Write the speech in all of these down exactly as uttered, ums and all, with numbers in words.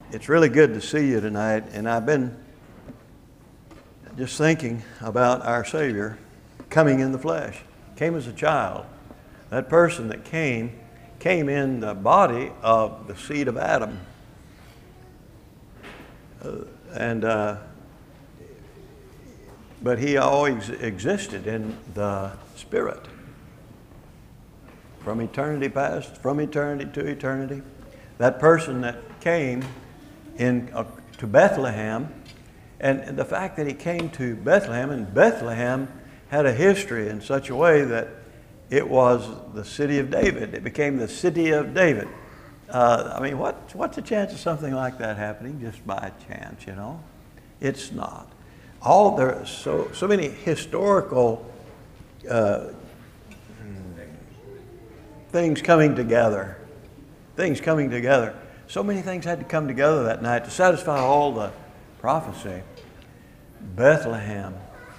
it's really good to see you tonight, and I've been just thinking about our Savior coming in the flesh. Came as a child. That person that came, came in the body of the seed of Adam. Uh, and uh, but he always existed in the Spirit. From eternity past, from eternity to eternity. That person that came in uh, to Bethlehem, and, and the fact that he came to Bethlehem, and Bethlehem had a history in such a way that it was the city of David. It became the city of David. Uh, I mean, what, what's the chance of something like that happening just by chance, you know? It's not. All there are so, so many historical uh, things coming together. Things coming together. So many things had to come together that night to satisfy all the prophecy. Bethlehem.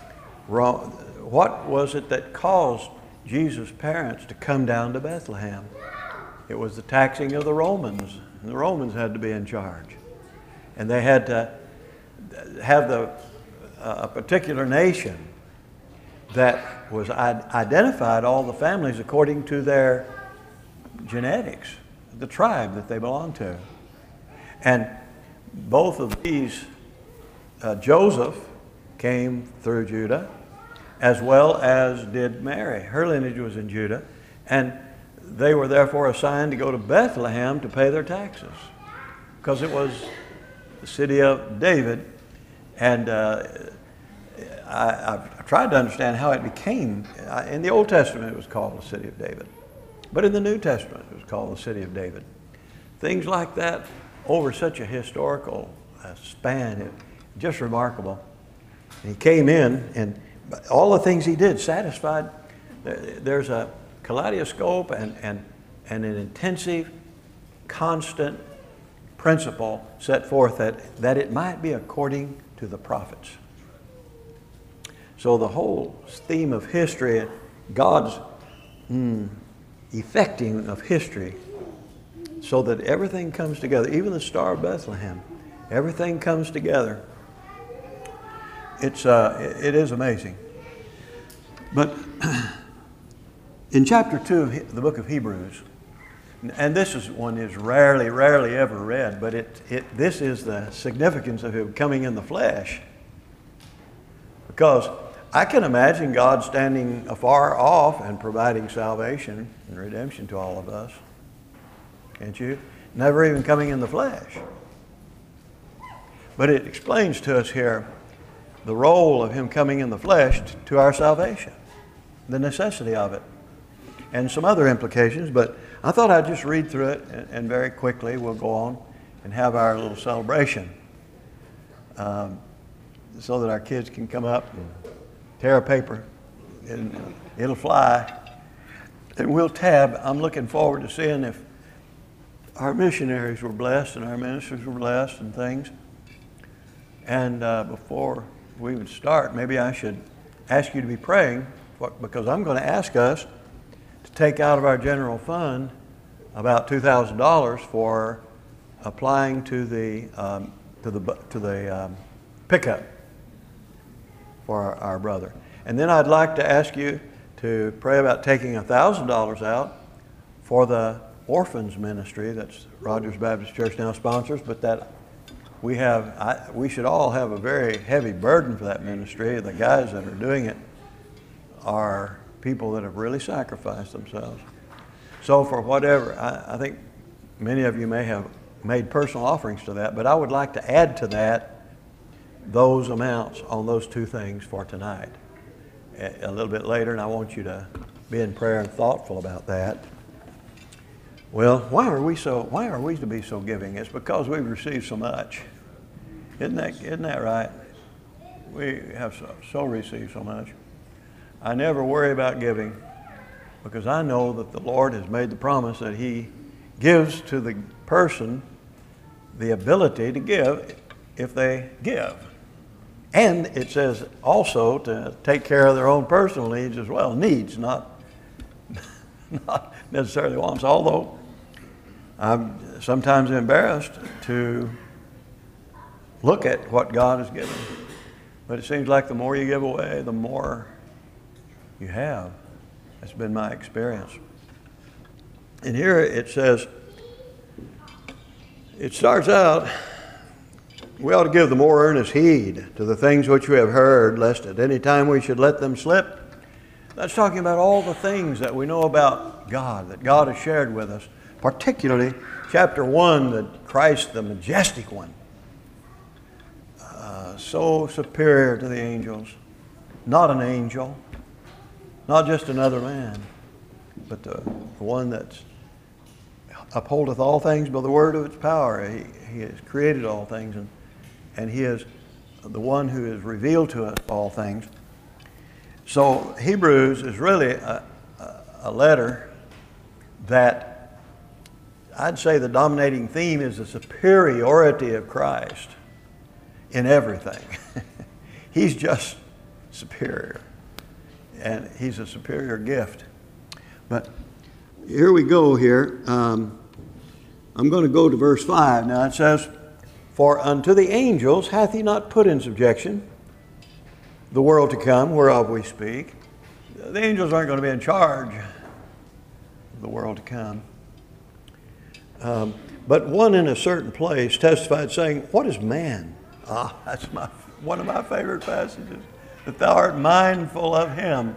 What was it that caused Jesus' parents to come down to Bethlehem? It was the taxing of the Romans. The Romans had to be in charge. And they had to have the, uh, a particular nation that was identified all the families according to their genetics, the tribe that they belonged to. And both of these, uh, Joseph came through Judah, as well as did Mary. Her lineage was in Judah, and they were therefore assigned to go to Bethlehem to pay their taxes, because it was the city of David. And uh, I, I've tried to understand how it became. In the Old Testament, it was called the city of David. But in the New Testament, it was called the city of David. Things like that over such a historical uh, span, it, just remarkable. And he came in, and all the things he did satisfied. There's a kaleidoscope and, and, and an intensive, constant principle set forth that, that it might be according to the prophets. So the whole theme of history, God's mm, effecting of history, so that everything comes together, even the Star of Bethlehem, everything comes together. It's uh, it is amazing. But in chapter two of the book of Hebrews, and this is one is rarely, rarely ever read, but it it this is the significance of him coming in the flesh. Because I can imagine God standing afar off and providing salvation and redemption to all of us. Can't you? Never even coming in the flesh. But it explains to us here the role of him coming in the flesh to our salvation, the necessity of it, and some other implications. But I thought I'd just read through it, and, and very quickly we'll go on and have our little celebration, um, so that our kids can come up and tear a paper, and it'll fly, and we'll tab. I'm looking forward to seeing if our missionaries were blessed and our ministers were blessed and things. And uh, before we would start, maybe I should ask you to be praying, for, because I'm going to ask us to take out of our general fund about two thousand dollars for applying to the um, to the to the um, pickup for our, our brother. And then I'd like to ask you to pray about taking one thousand dollars out for the orphans ministry that's Rogers Baptist Church now sponsors, but that we have, I, we should all have a very heavy burden for that ministry. The guys that are doing it are people that have really sacrificed themselves. So for whatever, I, I think many of you may have made personal offerings to that, but I would like to add to that those amounts on those two things for tonight a, a little bit later, and I want you to be in prayer and thoughtful about that. Well, why are we so? Why are we to be so giving? It's because we've received so much. Isn't that isn't that right? We have so, so received so much. I never worry about giving because I know that the Lord has made the promise that He gives to the person the ability to give if they give. And it says also to take care of their own personal needs as well. Needs, not, not necessarily wants. Although I'm sometimes embarrassed to look at what God has given. But it seems like the more you give away, the more you have. That's been my experience. And here it says, it starts out, we ought to give the more earnest heed to the things which we have heard, lest at any time we should let them slip. That's talking about all the things that we know about God, that God has shared with us, particularly chapter one, that Christ, the majestic one, uh, so superior to the angels, not an angel, not just another man, but the, the one that upholdeth all things by the word of its power. He, he has created all things, and, and He is the one who has revealed to us all things. So Hebrews is really a, a, a letter that I'd say the dominating theme is the superiority of Christ in everything. He's just superior, and He's a superior gift. But here we go here. Um, I'm going to go to verse five. Now it says, "For unto the angels hath He not put in subjection the world to come, whereof we speak." The angels aren't going to be in charge of the world to come. Um, but one in a certain place testified, saying, "What is man?" Ah, that's my one of my favorite passages. "That thou art mindful of him,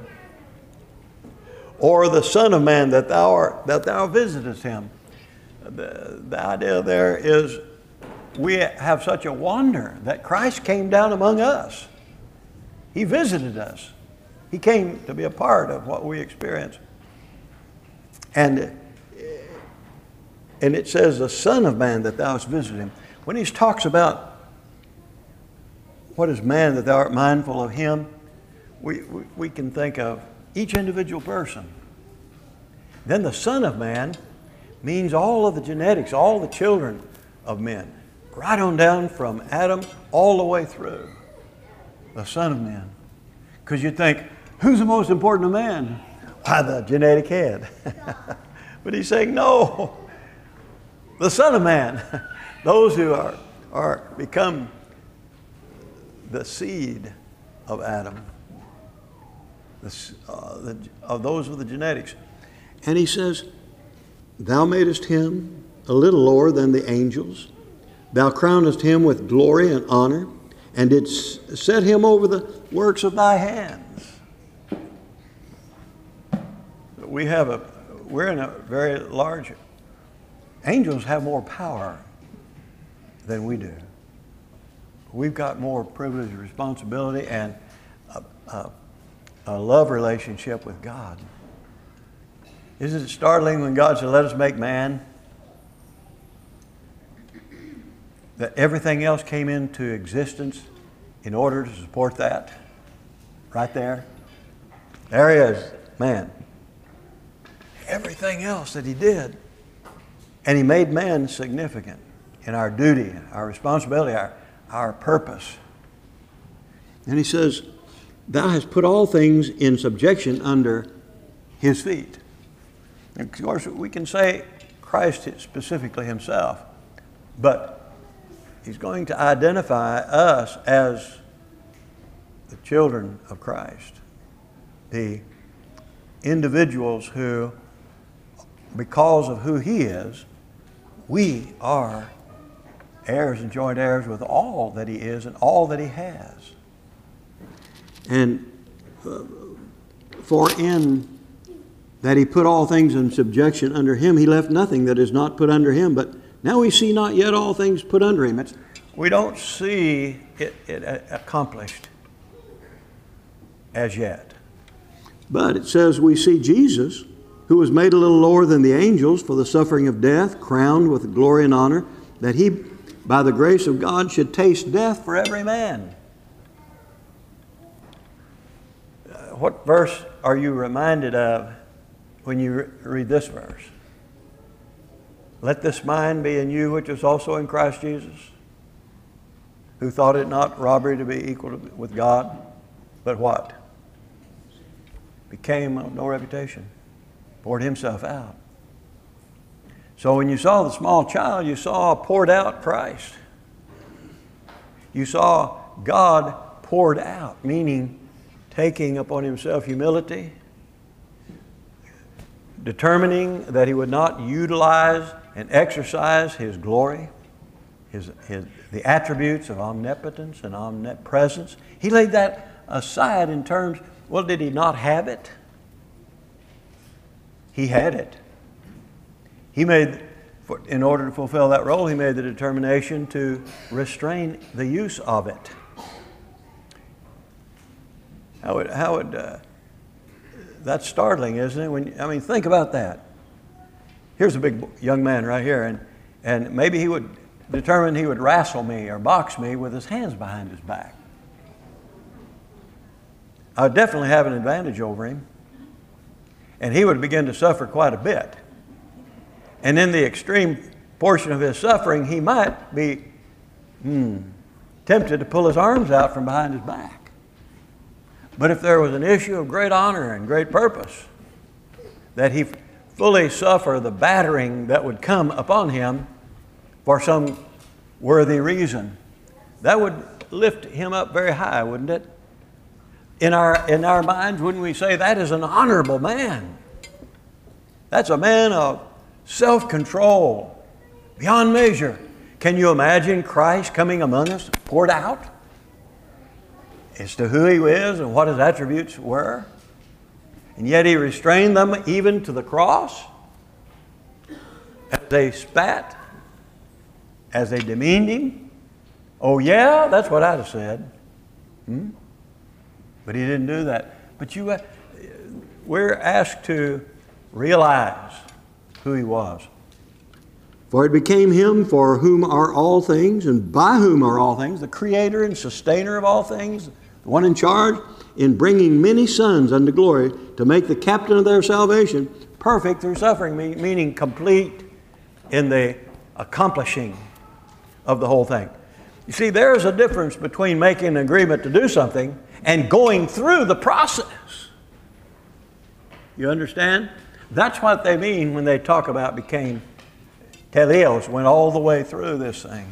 or the Son of Man, that thou art, that thou visitest him." The, the idea there is we have such a wonder that Christ came down among us. He visited us. He came to be a part of what we experience. And, and it says, "the Son of Man, that thou hast visited him." When he talks about what is man, that thou art mindful of him, we, we, we can think of each individual person. Then the Son of Man means all of the genetics, all the children of men, right on down from Adam all the way through. The Son of Man. Because you'd think, who's the most important of man? Why, the genetic head. But he's saying, no, the Son of Man. Those who are, are become the seed of Adam, the, uh, the, of those with the genetics. And he says, "Thou madest him a little lower than the angels. Thou crownest him with glory and honor, and didst set him over the works of thy hands." We have a, we're in a very large, angels have more power than we do. We've got more privilege and responsibility and a, a, a love relationship with God. Isn't it startling when God said, "Let us make man," that everything else came into existence in order to support that? Right there. There he is, man. Everything else that He did. And He made man significant in our duty, our responsibility, our, our purpose. And He says, "Thou hast put all things in subjection under His feet." And of course, we can say Christ specifically Himself, but He's going to identify us as the children of Christ, the individuals who, because of who He is, we are heirs and joint heirs with all that He is and all that He has. And uh, for in that He put all things in subjection under Him, He left nothing that is not put under Him. But now we see not yet all things put under Him. It's, we don't see it, it accomplished as yet. But it says we see Jesus, who was made a little lower than the angels for the suffering of death, crowned with glory and honor, that He, by the grace of God, should taste death for every man. Uh, what verse are you reminded of when you re- read this verse? "Let this mind be in you, which is also in Christ Jesus, who thought it not robbery to be equal to, with God, but what? Became of no reputation, poured Himself out." So when you saw the small child, you saw a poured out Christ. You saw God poured out, meaning taking upon himself humility, determining that he would not utilize and exercise his glory, his, his, the attributes of omnipotence and omnipresence. He laid that aside in terms, well, did he not have it? He had it. He made, in order to fulfill that role, he made the determination to restrain the use of it. How would, how would, uh, that's startling, isn't it? When, I mean, think about that. Here's a big young man right here, and, and maybe he would determine he would wrestle me or box me with his hands behind his back. I would definitely have an advantage over him, and he would begin to suffer quite a bit. And in the extreme portion of his suffering, he might be hmm, tempted to pull his arms out from behind his back. But if there was an issue of great honor and great purpose, that he fully suffer the battering that would come upon him for some worthy reason, that would lift him up very high, wouldn't it? In our, in our minds, wouldn't we say that is an honorable man? That's a man of self-control beyond measure. Can you imagine Christ coming among us, poured out as to who he is and what his attributes were? And yet he restrained them even to the cross as they spat, as they demeaned him. Oh yeah, that's what I'd have said. Hmm? But he didn't do that. But you, uh, we're asked to realize who he was. For it became him for whom are all things, and by whom are all things, the creator and sustainer of all things, the one in charge, in bringing many sons unto glory, to make the captain of their salvation perfect through suffering, meaning complete in the accomplishing of the whole thing. You see, there is a difference between making an agreement to do something and going through the process. You understand? That's what they mean when they talk about became teleos, went all the way through this thing.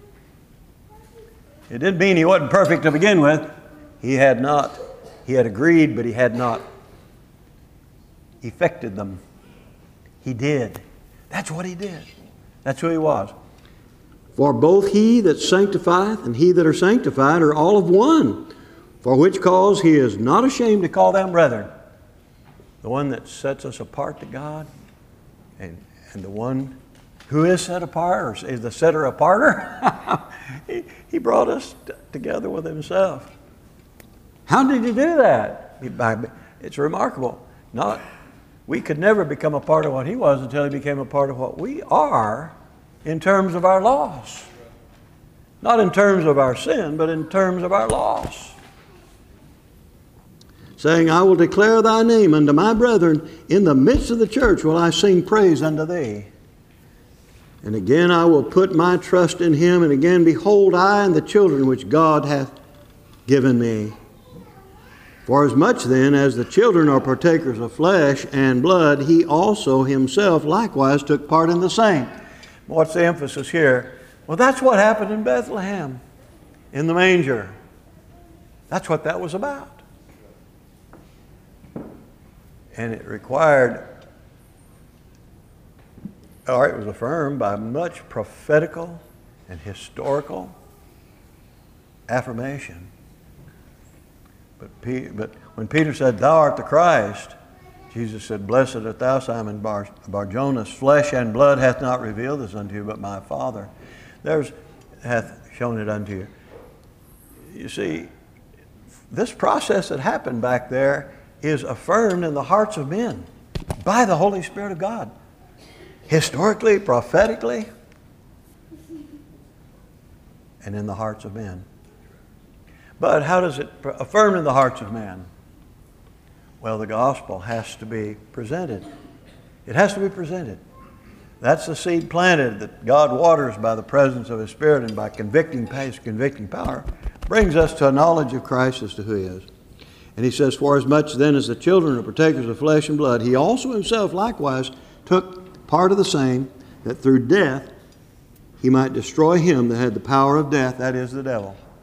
It didn't mean he wasn't perfect to begin with. He had not, he had agreed, but he had not effected them. He did. That's what he did. That's who he was. For both he that sanctifieth and he that are sanctified are all of one, for which cause he is not ashamed to call them brethren. The one that sets us apart to God, and, and the one who is set apart, or is the setter aparter, he, he brought us t- together with himself. How did he do that? He, by, it's remarkable. Not, we could never become a part of what he was until he became a part of what we are in terms of our loss. Not in terms of our sin, but in terms of our loss. Saying, I will declare thy name unto my brethren. In the midst of the church will I sing praise unto thee. And again I will put my trust in him. And again, behold, I and the children which God hath given me. For as much then as the children are partakers of flesh and blood, he also himself likewise took part in the same. What's the emphasis here? Well, that's what happened in Bethlehem, in the manger. That's what that was about. And it required, or it was affirmed by much prophetical and historical affirmation. But, P, but when Peter said, thou art the Christ, Jesus said, blessed art thou, Simon Bar, Bar-Jonas, flesh and blood hath not revealed this unto you, but my Father there's hath shown it unto you. You see, this process that happened back there is affirmed in the hearts of men by the Holy Spirit of God. Historically, prophetically, and in the hearts of men. But how does it affirm in the hearts of men? Well, the gospel has to be presented. It has to be presented. That's the seed planted that God waters by the presence of His Spirit, and by convicting pace, convicting power, brings us to a knowledge of Christ as to who He is. And He says, for as much then as the children are partakers of flesh and blood, He also Himself likewise took part of the same, that through death He might destroy him that had the power of death, that is the devil.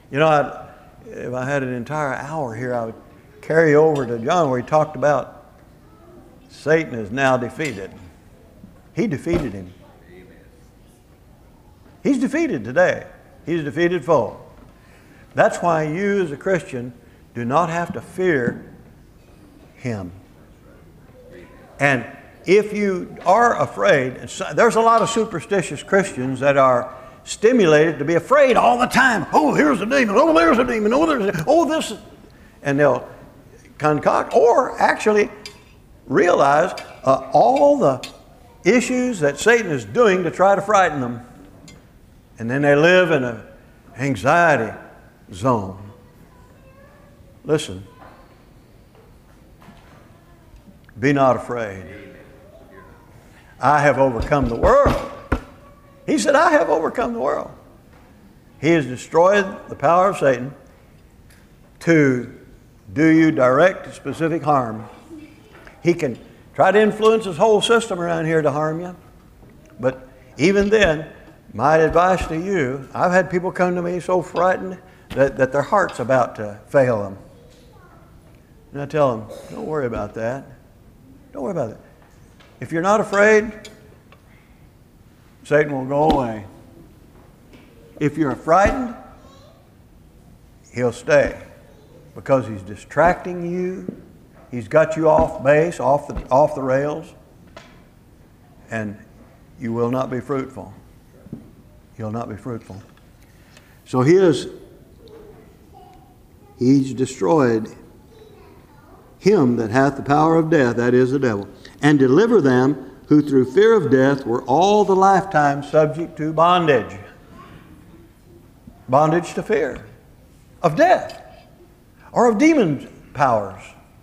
You know, I'd, if I had an entire hour here, I would carry over to John where he talked about Satan is now defeated. He defeated him. He's defeated today. He's a defeated foe. That's why you as a Christian do not have to fear him. And if you are afraid, there's a lot of superstitious Christians that are stimulated to be afraid all the time. Oh, here's a demon. Oh, there's a demon. Oh, there's a, oh, this. And they'll concoct or actually realize uh, all the issues that Satan is doing to try to frighten them. And then they live in an anxiety zone. Listen. Be not afraid. I have overcome the world. He said, I have overcome the world. He has destroyed the power of Satan to do you direct, specific harm. He can try to influence his whole system around here to harm you. But even then, my advice to you, I've had people come to me so frightened that, that their heart's about to fail them. And I tell them, don't worry about that. Don't worry about it. If you're not afraid, Satan will go away. If you're frightened, he'll stay because he's distracting you. He's got you off base, off the, off the rails, and you will not be fruitful. You'll not be fruitful. So he is, he's destroyed him that hath the power of death, that is the devil, and deliver them who through fear of death were all the lifetime subject to bondage. Bondage to fear of death or of demon powers.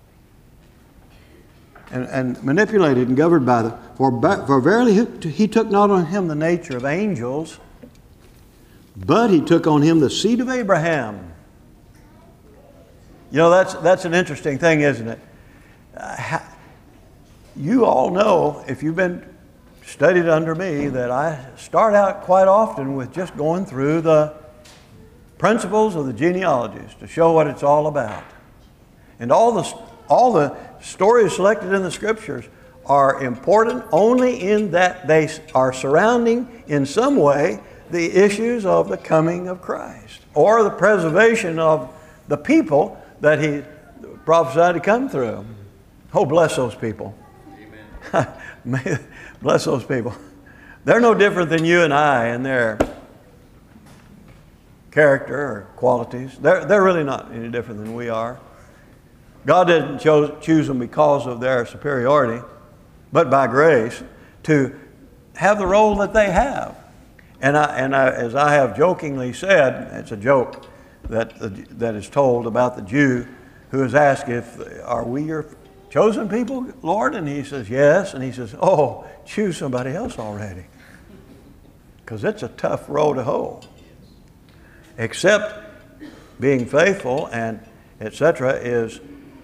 And, and manipulated and governed by the, for, for verily he, he took not on him the nature of angels, but he took on him the seed of Abraham. You know, that's, that's an interesting thing, isn't it? Uh, you all know, if you've been studied under me, that I start out quite often with just going through the principles of the genealogies to show what it's all about. And all the, all the stories selected in the Scriptures are important only in that they are surrounding in some way the issues of the coming of Christ or the preservation of the people that he prophesied to come through. Oh, bless those people. Amen. Bless those people. They're no different than you and I in their character or qualities. They're, they're really not any different than we are. God didn't chose, choose them because of their superiority, but by grace to have the role that they have. And, I, and I, as I have jokingly said, it's a joke that, that is told about the Jew who is asked, if, are we your chosen people, Lord? And he says, yes. And he says, oh, choose somebody else already. Because it's a tough row to hoe. Except being faithful and et cetera is,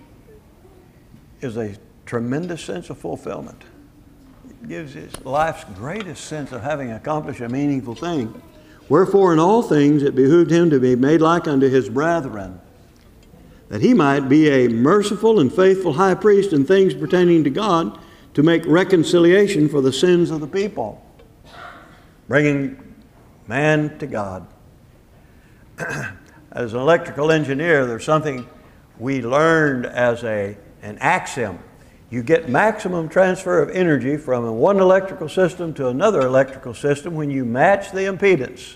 is a tremendous sense of fulfillment. It gives his life's greatest sense of having accomplished a meaningful thing. Wherefore in all things it behooved him to be made like unto his brethren, that he might be a merciful and faithful high priest in things pertaining to God, to make reconciliation for the sins of the people, bringing man to God. As an electrical engineer, there's something we learned as a, an axiom. You get maximum transfer of energy from one electrical system to another electrical system when you match the impedance.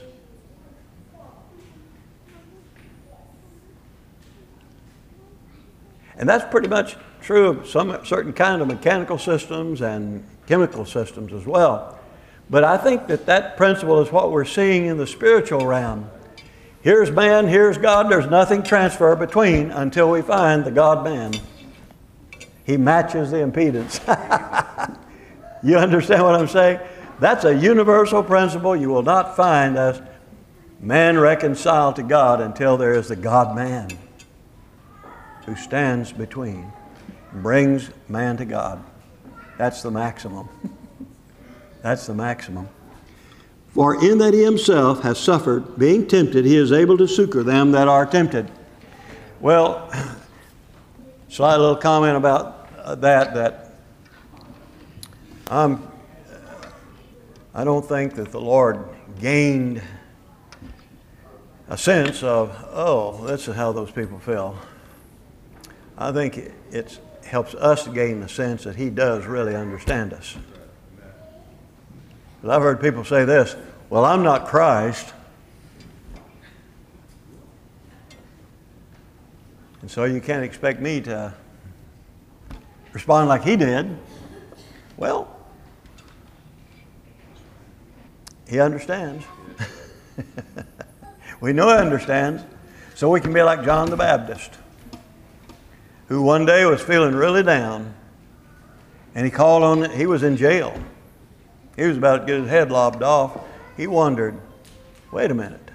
And that's pretty much true of some certain kind of mechanical systems and chemical systems as well. But I think that that principle is what we're seeing in the spiritual realm. Here's man, here's God. There's nothing transfer between until we find the God-man. He matches the impedance. You understand what I'm saying? That's a universal principle you will not find as man reconciled to God until there is the God-man who stands between and brings man to God. That's the maximum. That's the maximum. For in that he himself has suffered, being tempted, he is able to succor them that are tempted. Well, slight little comment about uh, that, that um, I don't think that the Lord gained a sense of, oh, this is how those people feel. I think it it's, helps us gain the sense that he does really understand us. I've heard people say this, well, I'm not Christ, and so you can't expect me to respond like he did. Well, he understands. We know he understands, so we can be like John the Baptist, who one day was feeling really down, and he called on, he was in jail. He was about to get his head lopped off. He wondered, wait a minute.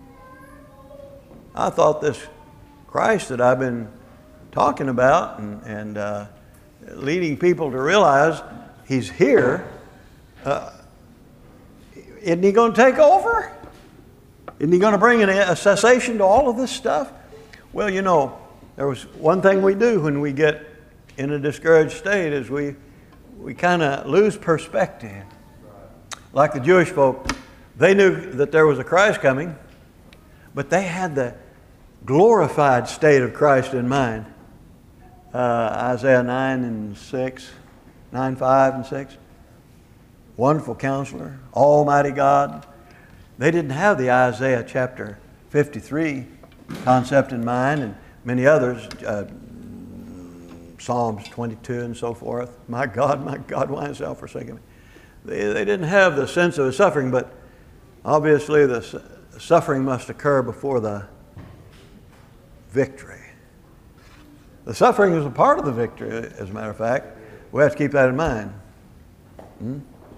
I thought this Christ that I've been talking about and, and uh, leading people to realize he's here, uh, isn't he going to take over? Isn't he going to bring a cessation to all of this stuff? Well, you know, there was one thing we do when we get in a discouraged state is we, we kind of lose perspective. Like the Jewish folk, they knew that there was a Christ coming, but they had the glorified state of Christ in mind. Uh, Isaiah nine and six, nine, five and six. Wonderful Counselor, Almighty God. They didn't have the Isaiah chapter fifty-three concept in mind, and many others, uh, Psalms twenty-two and so forth. My God, my God, why hast thou forsaken me? They, they didn't have the sense of the suffering, but obviously the su- suffering must occur before the victory. The suffering is a part of the victory, as a matter of fact. We have to keep that in mind. Hmm?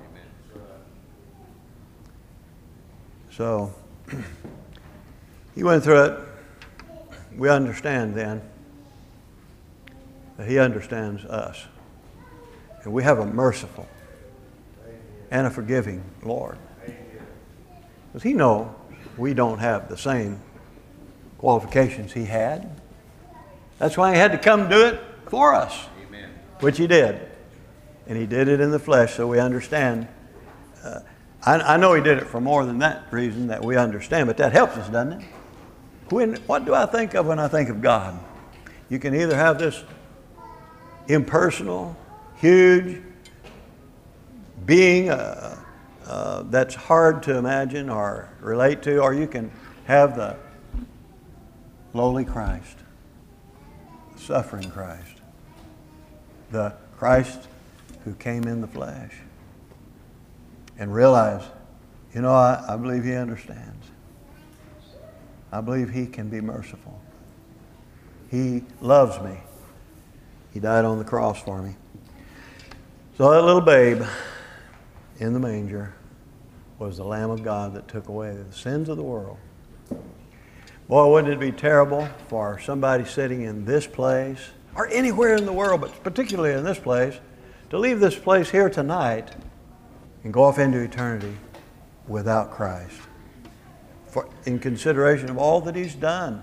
So, he went through it. We understand then that he understands us. And we have a merciful and a forgiving Lord. Because he knows we don't have the same qualifications he had. That's why he had to come do it for us. Amen. Which he did. And he did it in the flesh, so we understand. Uh, I, I know he did it for more than that reason that we understand, but that helps us, doesn't it? When, what do I think of when I think of God? You can either have this impersonal, huge being uh, uh, that's hard to imagine or relate to, or you can have the lowly Christ, the suffering Christ, the Christ who came in the flesh, and realize, you know, I, I believe he understands. I believe he can be merciful. He loves me. He died on the cross for me. So that little babe in the manger was the Lamb of God that took away the sins of the world. Boy, wouldn't it be terrible for somebody sitting in this place, or anywhere in the world, but particularly in this place, to leave this place here tonight and go off into eternity without Christ, for, in consideration of all that he's done.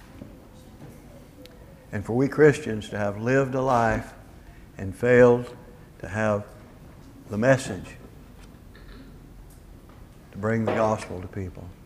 And for we Christians to have lived a life and failed to have the message to bring the gospel to people.